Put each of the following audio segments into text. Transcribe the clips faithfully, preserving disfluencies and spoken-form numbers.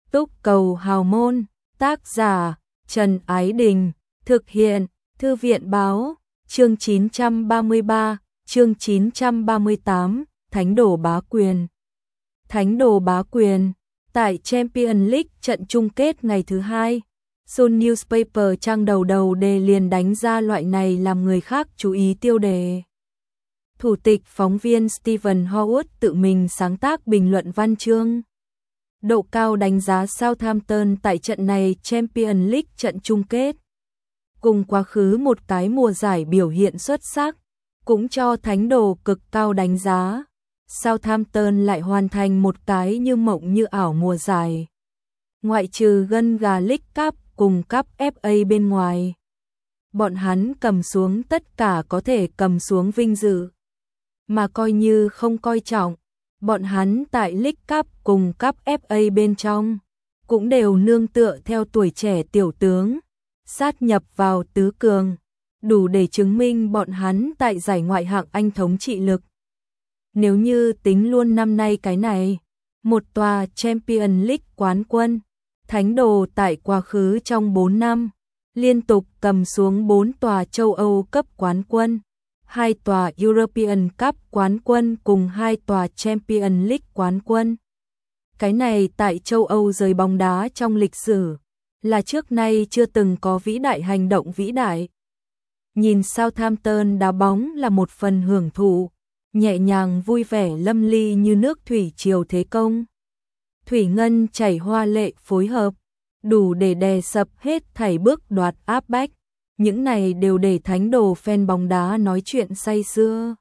Túc Cầu Hào Môn, tác giả Trần Ái Đình, thực hiện Thư viện Báo, chương chín trăm ba mươi ba, chương chín trăm ba mươi tám, Thánh đồ bá quyền. Thánh đồ bá quyền, tại Champions League trận chung kết ngày thứ hai, Sun Newspaper trang đầu đầu đề liền đánh ra loại này làm người khác chú ý tiêu đề. Thủ tịch phóng viên Stephen Howard tự mình sáng tác bình luận văn chương. Độ cao đánh giá Southampton tại trận này Champions League trận chung kết. Cùng quá khứ một cái mùa giải biểu hiện xuất sắc, cũng cho thánh đồ cực cao đánh giá. Southampton lại hoàn thành một cái như mộng như ảo mùa giải. Ngoại trừ gân gà League Cup cùng Cup ép a bên ngoài, bọn hắn cầm xuống tất cả có thể cầm xuống vinh dự. Mà coi như không coi trọng, bọn hắn tại League Cup cùng Cup ép a bên trong, cũng đều nương tựa theo tuổi trẻ tiểu tướng, sát nhập vào tứ cường, đủ để chứng minh bọn hắn tại giải ngoại hạng Anh thống trị lực. Nếu như tính luôn năm nay cái này, một tòa Champions League quán quân, thánh đồ tại quá khứ trong bốn năm, liên tục cầm xuống bốn tòa châu Âu cấp quán quân, hai tòa European Cup quán quân cùng hai tòa Champions League quán quân. Cái này tại châu Âu giới bóng đá trong lịch sử, là trước nay chưa từng có vĩ đại hành động vĩ đại. Nhìn Southampton đá bóng là một phần hưởng thụ, nhẹ nhàng vui vẻ lâm ly như nước thủy triều thế công. Thủy ngân chảy hoa lệ phối hợp, đủ để đè sập hết thảy bước đoạt áp bách. Những này đều để thánh đồ fan bóng đá nói chuyện say sưa.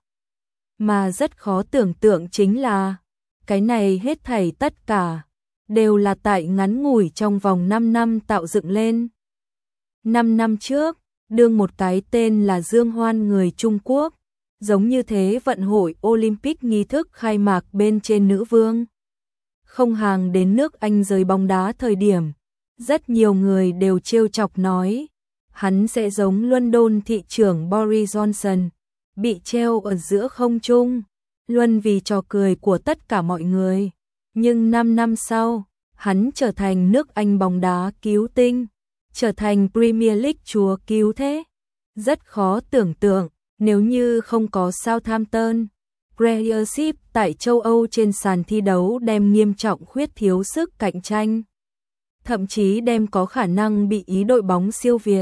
Mà rất khó tưởng tượng chính là, cái này hết thảy tất cả, đều là tại ngắn ngủi trong vòng năm năm tạo dựng lên. năm năm trước, đương một cái tên là Dương Hoan người Trung Quốc, giống như thế vận hội Olympic nghi thức khai mạc bên trên nữ vương. Không hàng đến nước Anh giới bóng đá thời điểm, rất nhiều người đều trêu chọc nói, hắn sẽ giống London thị trưởng Boris Johnson, bị treo ở giữa không trung, luôn vì trò cười của tất cả mọi người. Nhưng năm năm sau, hắn trở thành nước Anh bóng đá cứu tinh, trở thành Premier League chúa cứu thế. Rất khó tưởng tượng, nếu như không có Southampton, Premiership tại châu Âu trên sàn thi đấu đem nghiêm trọng khuyết thiếu sức cạnh tranh, thậm chí đem có khả năng bị ý đội bóng siêu Việt,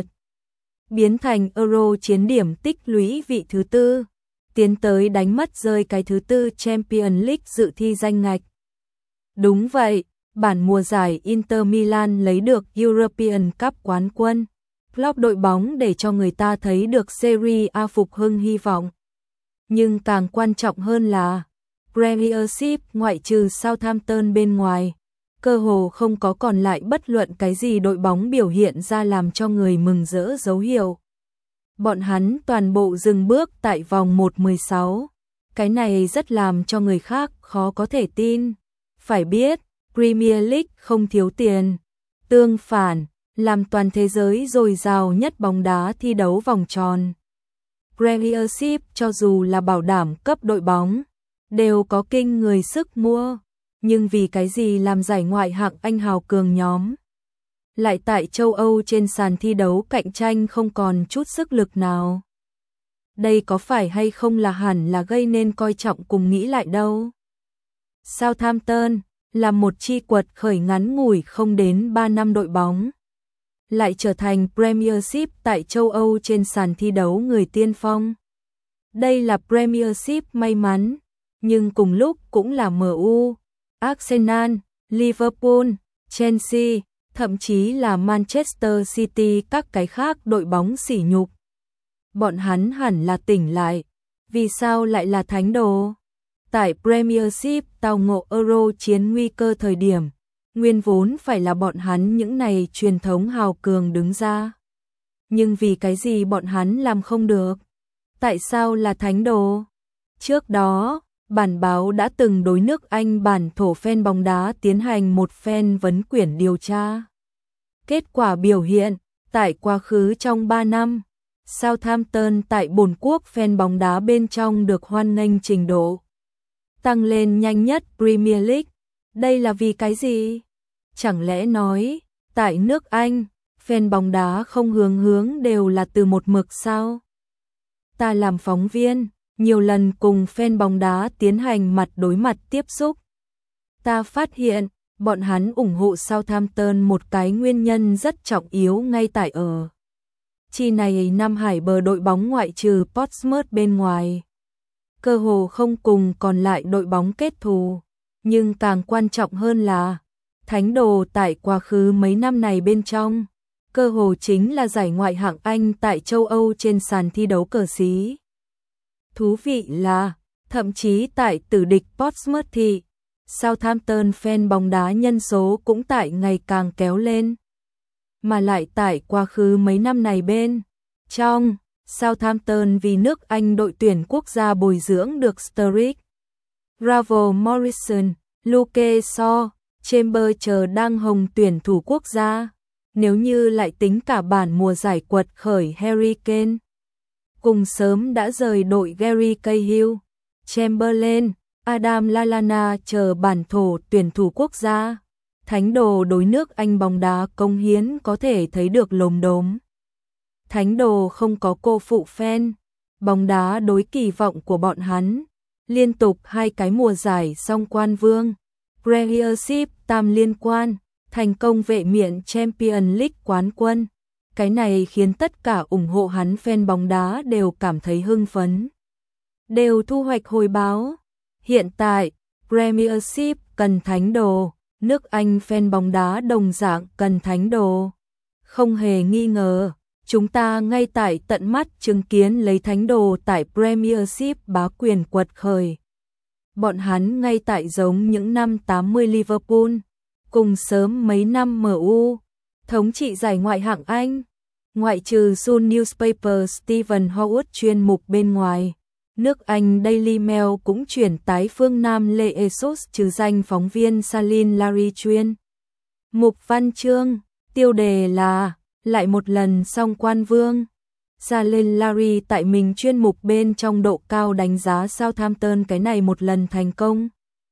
biến thành Euro chiến điểm tích lũy vị thứ tư, tiến tới đánh mất rơi cái thứ tư Champions League dự thi danh ngạch. Đúng vậy, bản mùa giải Inter Milan lấy được European Cup quán quân, Klopp đội bóng để cho người ta thấy được Serie A phục hưng hy vọng. Nhưng càng quan trọng hơn là, Premiership ngoại trừ Southampton bên ngoài, cơ hồ không có còn lại bất luận cái gì đội bóng biểu hiện ra làm cho người mừng rỡ dấu hiệu. Bọn hắn toàn bộ dừng bước tại vòng một mười sáu. Cái này rất làm cho người khác khó có thể tin. Phải biết, Premier League không thiếu tiền. Tương phản, làm toàn thế giới dồi dào nhất bóng đá thi đấu vòng tròn. Premiership cho dù là bảo đảm cấp đội bóng, đều có kinh người sức mua. Nhưng vì cái gì làm giải ngoại hạng Anh hào cường nhóm, lại tại châu Âu trên sàn thi đấu cạnh tranh không còn chút sức lực nào. Đây có phải hay không là hẳn là gây nên coi trọng cùng nghĩ lại đâu. Southampton là một chi quật khởi ngắn ngủi không đến ba năm đội bóng, lại trở thành Premiership tại châu Âu trên sàn thi đấu người tiên phong. Đây là Premiership may mắn, nhưng cùng lúc cũng là em u, Arsenal, Liverpool, Chelsea, thậm chí là Manchester City các cái khác đội bóng sỉ nhục. Bọn hắn hẳn là tỉnh lại, vì sao lại là thánh đồ? Tại Premiership tao ngộ Euro chiến nguy cơ thời điểm, nguyên vốn phải là bọn hắn những này truyền thống hào cường đứng ra. Nhưng vì cái gì bọn hắn làm không được? Tại sao là thánh đồ? Trước đó, bản báo đã từng đối nước Anh bản thổ fan bóng đá tiến hành một phen vấn quyển điều tra. Kết quả biểu hiện, tại quá khứ trong ba năm, Southampton tại bổn quốc fan bóng đá bên trong được hoan nghênh trình độ tăng lên nhanh nhất Premier League. Đây là vì cái gì? Chẳng lẽ nói, tại nước Anh, fan bóng đá không hướng hướng đều là từ một mực sao? Ta làm phóng viên, nhiều lần cùng fan bóng đá tiến hành mặt đối mặt tiếp xúc. Ta phát hiện, bọn hắn ủng hộ Southampton một cái nguyên nhân rất trọng yếu ngay tại ở. Chi này Nam Hải bờ đội bóng ngoại trừ Portsmouth bên ngoài. Cơ hồ không cùng còn lại đội bóng kết thù. Nhưng càng quan trọng hơn là, thánh đồ tại quá khứ mấy năm này bên trong, cơ hồ chính là giải ngoại hạng Anh tại châu Âu trên sàn thi đấu cờ xí. Thú vị là, thậm chí tại tử địch Portsmouth thì, Southampton fan bóng đá nhân số cũng tại ngày càng kéo lên. Mà lại tại quá khứ mấy năm này bên trong, Southampton vì nước Anh đội tuyển quốc gia bồi dưỡng được Sturridge, Ravel Morrison, Luke Shaw, Chambers chờ đang hồng tuyển thủ quốc gia. Nếu như lại tính cả bản mùa giải quật khởi Harry Kane, cùng sớm đã rời đội Gary Cahill, Chamberlain, Adam Lallana chờ bản thổ tuyển thủ quốc gia, thánh đồ đối nước Anh bóng đá công hiến có thể thấy được lồm đốm. Thánh đồ không có cô phụ fan, bóng đá đối kỳ vọng của bọn hắn, liên tục hai cái mùa giải song quan vương, Premiership tam liên quan, thành công vệ miện Champions League quán quân. Cái này khiến tất cả ủng hộ hắn fan bóng đá đều cảm thấy hưng phấn, đều thu hoạch hồi báo. Hiện tại, Premiership cần thánh đồ, nước Anh fan bóng đá đồng dạng cần thánh đồ. Không hề nghi ngờ, chúng ta ngay tại tận mắt chứng kiến lấy thánh đồ tại Premiership bá quyền quật khởi. Bọn hắn ngay tại giống những năm tám mươi Liverpool, cùng sớm mấy năm em u, thống trị giải ngoại hạng Anh. Ngoại trừ Sun Newspaper Stephen Howard chuyên mục bên ngoài, nước Anh Daily Mail cũng chuyển tái phương Nam Lê Esos trừ danh phóng viên Salin Larry chuyên. Mục văn chương, tiêu đề là, lại một lần song quan vương. Salin Larry tại mình chuyên mục bên trong độ cao đánh giá Southampton cái này một lần thành công.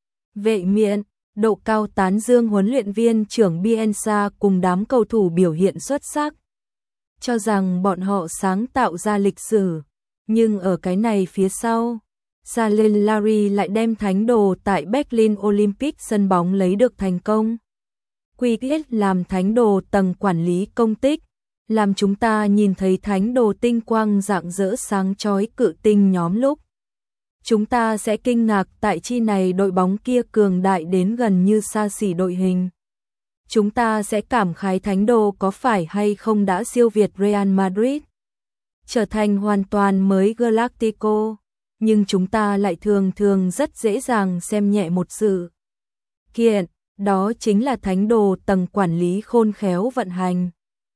Vệ miện, độ cao tán dương huấn luyện viên trưởng Bielsa cùng đám cầu thủ biểu hiện xuất sắc. Cho rằng bọn họ sáng tạo ra lịch sử. Nhưng ở cái này phía sau, Salin Larry lại đem thánh đồ tại Berlin Olympic sân bóng lấy được thành công. Quy kết làm thánh đồ tầng quản lý công tích, làm chúng ta nhìn thấy thánh đồ tinh quang rạng rỡ sáng chói cự tinh nhóm lúc. Chúng ta sẽ kinh ngạc tại chi này đội bóng kia cường đại đến gần như xa xỉ đội hình. Chúng ta sẽ cảm khái thánh đồ có phải hay không đã siêu việt Real Madrid, trở thành hoàn toàn mới Galactico, nhưng chúng ta lại thường thường rất dễ dàng xem nhẹ một sự kiện, đó chính là thánh đồ tầng quản lý khôn khéo vận hành.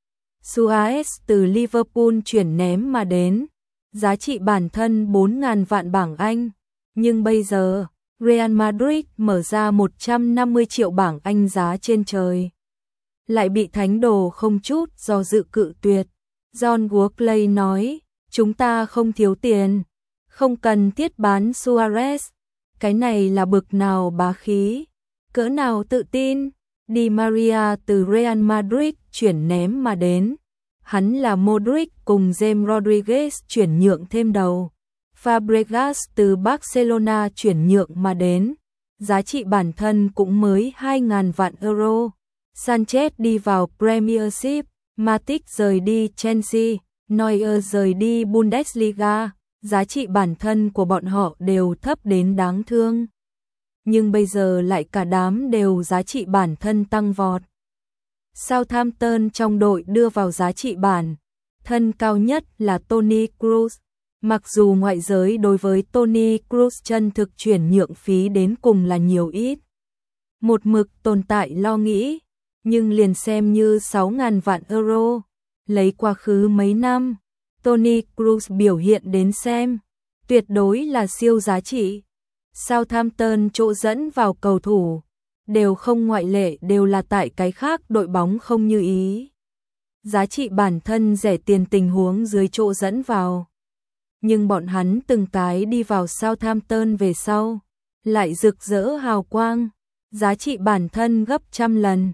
Suarez từ Liverpool chuyển ném mà đến, giá trị bản thân bốn nghìn vạn bảng Anh, nhưng bây giờ, Real Madrid mở ra một trăm năm mươi triệu bảng Anh giá trên trời. Lại bị thánh đồ không chút do dự cự tuyệt. John Workley nói, chúng ta không thiếu tiền, không cần thiết bán Suarez. Cái này là bực nào bá khí, cỡ nào tự tin. Di Maria từ Real Madrid chuyển ném mà đến. Hắn là Modric cùng James Rodriguez chuyển nhượng thêm đầu. Fabregas từ Barcelona chuyển nhượng mà đến. Giá trị bản thân cũng mới hai nghìn vạn euro. Sanchez đi vào Premiership. Matic rời đi Chelsea. Neuer rời đi Bundesliga. Giá trị bản thân của bọn họ đều thấp đến đáng thương. Nhưng bây giờ lại cả đám đều giá trị bản thân tăng vọt. Southampton trong đội đưa vào giá trị bản thân cao nhất là Toni Kroos. Mặc dù ngoại giới đối với Toni Kroos chân thực chuyển nhượng phí đến cùng là nhiều ít, một mực tồn tại lo nghĩ, nhưng liền xem như sáu nghìn vạn euro, lấy quá khứ mấy năm, Toni Kroos biểu hiện đến xem, tuyệt đối là siêu giá trị. Southampton chỗ dẫn vào cầu thủ, đều không ngoại lệ đều là tại cái khác đội bóng không như ý. Giá trị bản thân rẻ tiền tình huống dưới chỗ dẫn vào. Nhưng bọn hắn từng cái đi vào Southampton về sau, lại rực rỡ hào quang, giá trị bản thân gấp trăm lần.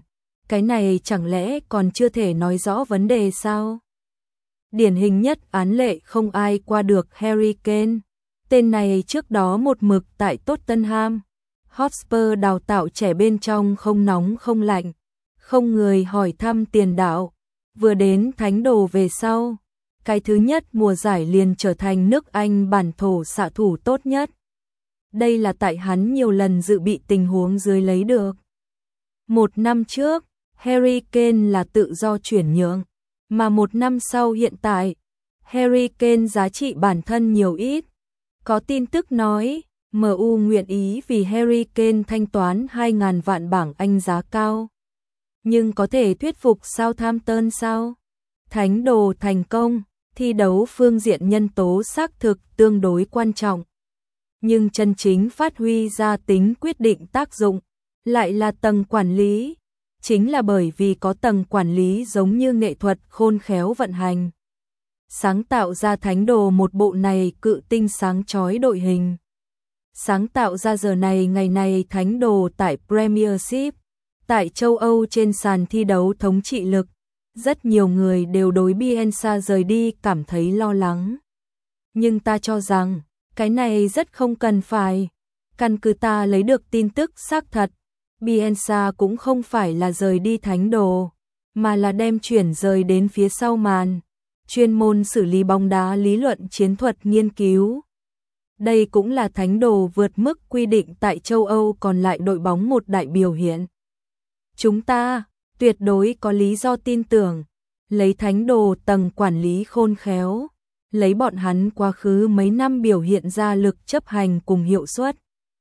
Cái này chẳng lẽ còn chưa thể nói rõ vấn đề sao? Điển hình nhất án lệ không ai qua được Harry Kane. Tên này trước đó một mực tại Tottenham Hotspur đào tạo trẻ bên trong không nóng không lạnh, không người hỏi thăm tiền đạo. Vừa đến Thánh Đồ về sau, cái thứ nhất mùa giải liền trở thành nước Anh bản thổ xạ thủ tốt nhất. Đây là tại hắn nhiều lần dự bị tình huống dưới lấy được. Một năm trước, Harry Kane là tự do chuyển nhượng, mà một năm sau hiện tại, Harry Kane giá trị bản thân nhiều ít. Có tin tức nói, em u nguyện ý vì Harry Kane thanh toán hai nghìn vạn bảng Anh giá cao. Nhưng có thể thuyết phục Southampton sao? Thánh Đồ thành công, thi đấu phương diện nhân tố xác thực tương đối quan trọng. Nhưng chân chính phát huy ra tính quyết định tác dụng, lại là tầng quản lý. Chính là bởi vì có tầng quản lý giống như nghệ thuật khôn khéo vận hành, sáng tạo ra Thánh Đồ một bộ này cự tinh sáng chói đội hình. Sáng tạo ra giờ này ngày này Thánh Đồ tại Premiership, tại châu Âu trên sàn thi đấu thống trị lực. Rất nhiều người đều đối Bielsa rời đi cảm thấy lo lắng. Nhưng ta cho rằng, cái này rất không cần phải. Căn cứ ta lấy được tin tức xác thật, Bielsa cũng không phải là rời đi Thánh Đồ, mà là đem chuyển rời đến phía sau màn, chuyên môn xử lý bóng đá lý luận chiến thuật nghiên cứu. Đây cũng là Thánh Đồ vượt mức quy định tại châu Âu còn lại đội bóng một đại biểu hiện. Chúng ta tuyệt đối có lý do tin tưởng, lấy Thánh Đồ tầng quản lý khôn khéo, lấy bọn hắn quá khứ mấy năm biểu hiện ra lực chấp hành cùng hiệu suất.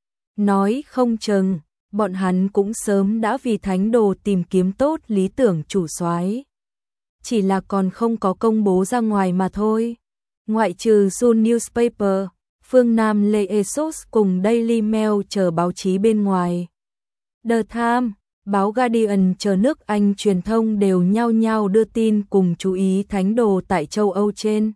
Nói không chừng, bọn hắn cũng sớm đã vì Thánh Đồ tìm kiếm tốt lý tưởng chủ soái. Chỉ là còn không có công bố ra ngoài mà thôi. Ngoại trừ Sun Newspaper, Phương Nam Le Esos cùng Daily Mail chờ báo chí bên ngoài. The Times, báo Guardian chờ nước Anh truyền thông đều nhao nhao đưa tin cùng chú ý Thánh Đồ tại châu Âu trên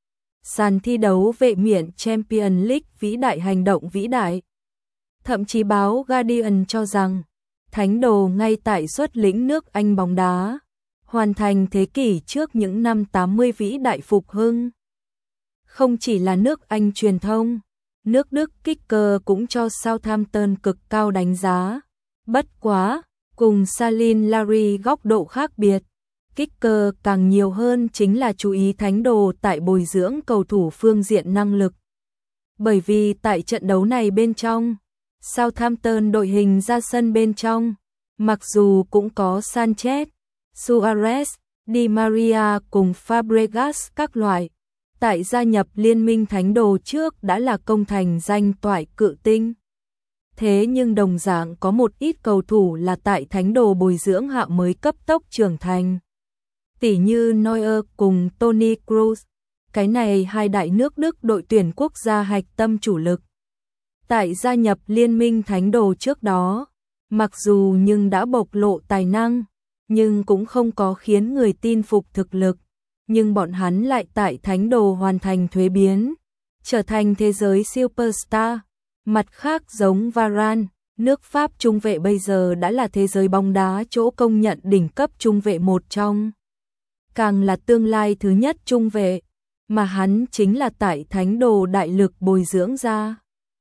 sàn thi đấu vệ miện Champions League vĩ đại hành động vĩ đại. Thậm chí báo Guardian cho rằng Thánh Đồ ngay tại xuất lĩnh nước Anh bóng đá, hoàn thành thế kỷ trước những năm tám mươi vĩ đại phục hưng. Không chỉ là nước Anh truyền thông, nước Đức Kicker cũng cho Southampton cực cao đánh giá. Bất quá, cùng Salin Larry góc độ khác biệt, Kicker càng nhiều hơn chính là chú ý Thánh Đồ tại bồi dưỡng cầu thủ phương diện năng lực. Bởi vì tại trận đấu này bên trong, Southampton đội hình ra sân bên trong, mặc dù cũng có Sanchez, Suarez, Di Maria cùng Fabregas các loại, tại gia nhập liên minh Thánh Đồ trước đã là công thành danh toại cự tinh. Thế nhưng đồng dạng có một ít cầu thủ là tại Thánh Đồ bồi dưỡng hạ mới cấp tốc trưởng thành. Tỉ như Neuer cùng Toni Kroos, cái này hai đại nước Đức đội tuyển quốc gia hạch tâm chủ lực. Tại gia nhập liên minh Thánh Đồ trước đó, mặc dù nhưng đã bộc lộ tài năng, nhưng cũng không có khiến người tin phục thực lực. Nhưng bọn hắn lại tại Thánh Đồ hoàn thành thuế biến, trở thành thế giới superstar. Mặt khác giống Varane, nước Pháp trung vệ bây giờ đã là thế giới bóng đá chỗ công nhận đỉnh cấp trung vệ một trong. Càng là tương lai thứ nhất trung vệ, mà hắn chính là tại Thánh Đồ đại lực bồi dưỡng ra.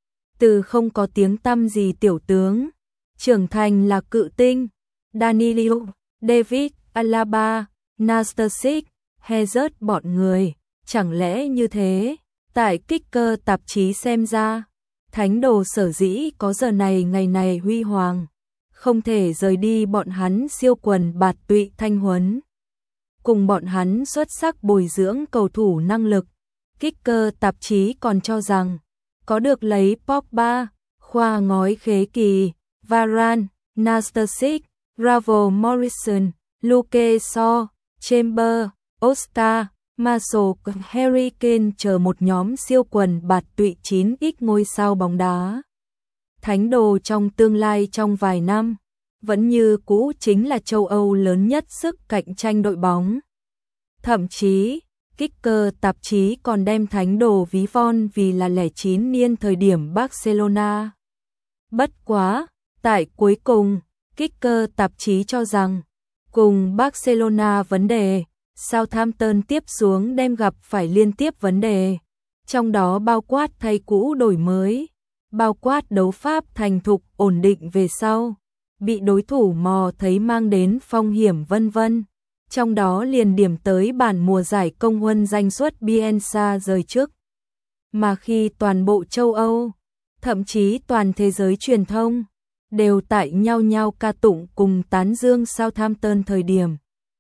Từ không có tiếng tăm gì tiểu tướng, trưởng thành là cự tinh, Danilo, David, Alaba, Nastasic, Hazard bọn người, chẳng lẽ như thế, tại Kicker tạp chí xem ra, Thánh Đồ sở dĩ có giờ này ngày này huy hoàng, không thể rời đi bọn hắn siêu quần bạt tụy thanh huấn. Cùng bọn hắn xuất sắc bồi dưỡng cầu thủ năng lực, Kicker tạp chí còn cho rằng, có được lấy Pogba, khoa ngói khế kỳ, Varane, Nastasic, Ravel Morrison, Luke Shaw, Chamber, Oscar, Marshall, Harry Kane chờ một nhóm siêu quần bạt tụy chín x ngôi sao bóng đá. Thánh Đồ trong tương lai trong vài năm, vẫn như cũ chính là châu Âu lớn nhất sức cạnh tranh đội bóng. Thậm chí, Kicker tạp chí còn đem Thánh Đồ ví von vì là lẻ chín niên thời điểm Barcelona. Bất quá, tại cuối cùng, Kicker tạp chí cho rằng, cùng Barcelona vấn đề, Southampton tiếp xuống đem gặp phải liên tiếp vấn đề, trong đó bao quát thay cũ đổi mới, bao quát đấu pháp thành thục ổn định về sau, bị đối thủ mò thấy mang đến phong hiểm vân vân. Trong đó liền điểm tới bản mùa giải công huân danh suất Bielsa rời trước. Mà khi toàn bộ châu Âu, thậm chí toàn thế giới truyền thông, đều tại nhau nhau ca tụng cùng tán dương Southampton thời điểm.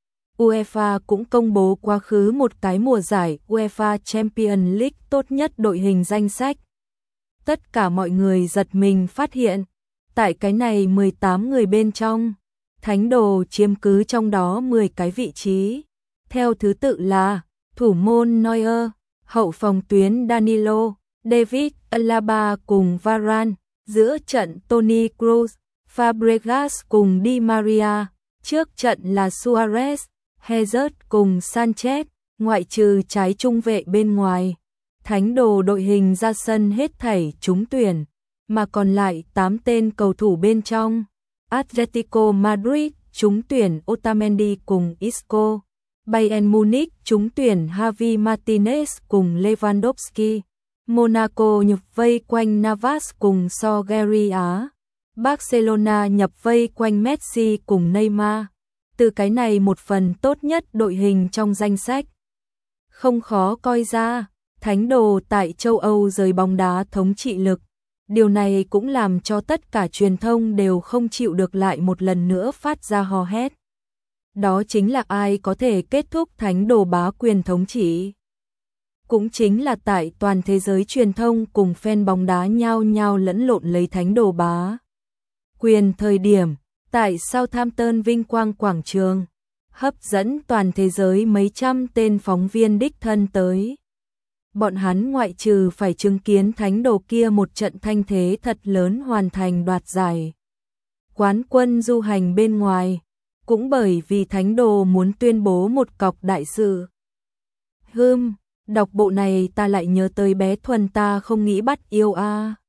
UEFA cũng công bố quá khứ một cái mùa giải UEFA Champions League tốt nhất đội hình danh sách. Tất cả mọi người giật mình phát hiện, tại cái này mười tám người bên trong, Thánh Đồ chiếm cứ trong đó mười cái vị trí. Theo thứ tự là thủ môn Neuer, hậu phòng tuyến Danilo, David Alaba cùng Varane, giữa trận Toni Kroos, Fabregas cùng Di Maria, trước trận là Suarez, Hazard cùng Sanchez, ngoại trừ trái trung vệ bên ngoài. Thánh Đồ đội hình ra sân hết thảy trúng tuyển, mà còn lại tám tên cầu thủ bên trong. Atletico Madrid trúng tuyển Otamendi cùng Isco, Bayern Munich trúng tuyển Javi Martinez cùng Lewandowski, Monaco nhập vây quanh Navas cùng Sogeria, Barcelona nhập vây quanh Messi cùng Neymar. Từ cái này một phần tốt nhất đội hình trong danh sách, không khó coi ra, Thánh Đồ tại châu Âu giới bóng đá thống trị lực. Điều này cũng làm cho tất cả truyền thông đều không chịu được lại một lần nữa phát ra hò hét. Đó chính là ai có thể kết thúc Thánh Đồ bá quyền thống trị. Cũng chính là tại toàn thế giới truyền thông cùng fan bóng đá nhao nhao lẫn lộn lấy Thánh Đồ bá quyền thời điểm, tại Southampton vinh quang quảng trường, hấp dẫn toàn thế giới mấy trăm tên phóng viên đích thân tới. Bọn hắn ngoại trừ phải chứng kiến Thánh Đồ kia một trận thanh thế thật lớn hoàn thành đoạt giải quán quân du hành bên ngoài, cũng bởi vì Thánh Đồ muốn tuyên bố một cọc đại sự. Hừm, đọc bộ này ta lại nhớ tới bé Thuần ta không nghĩ bắt yêu a.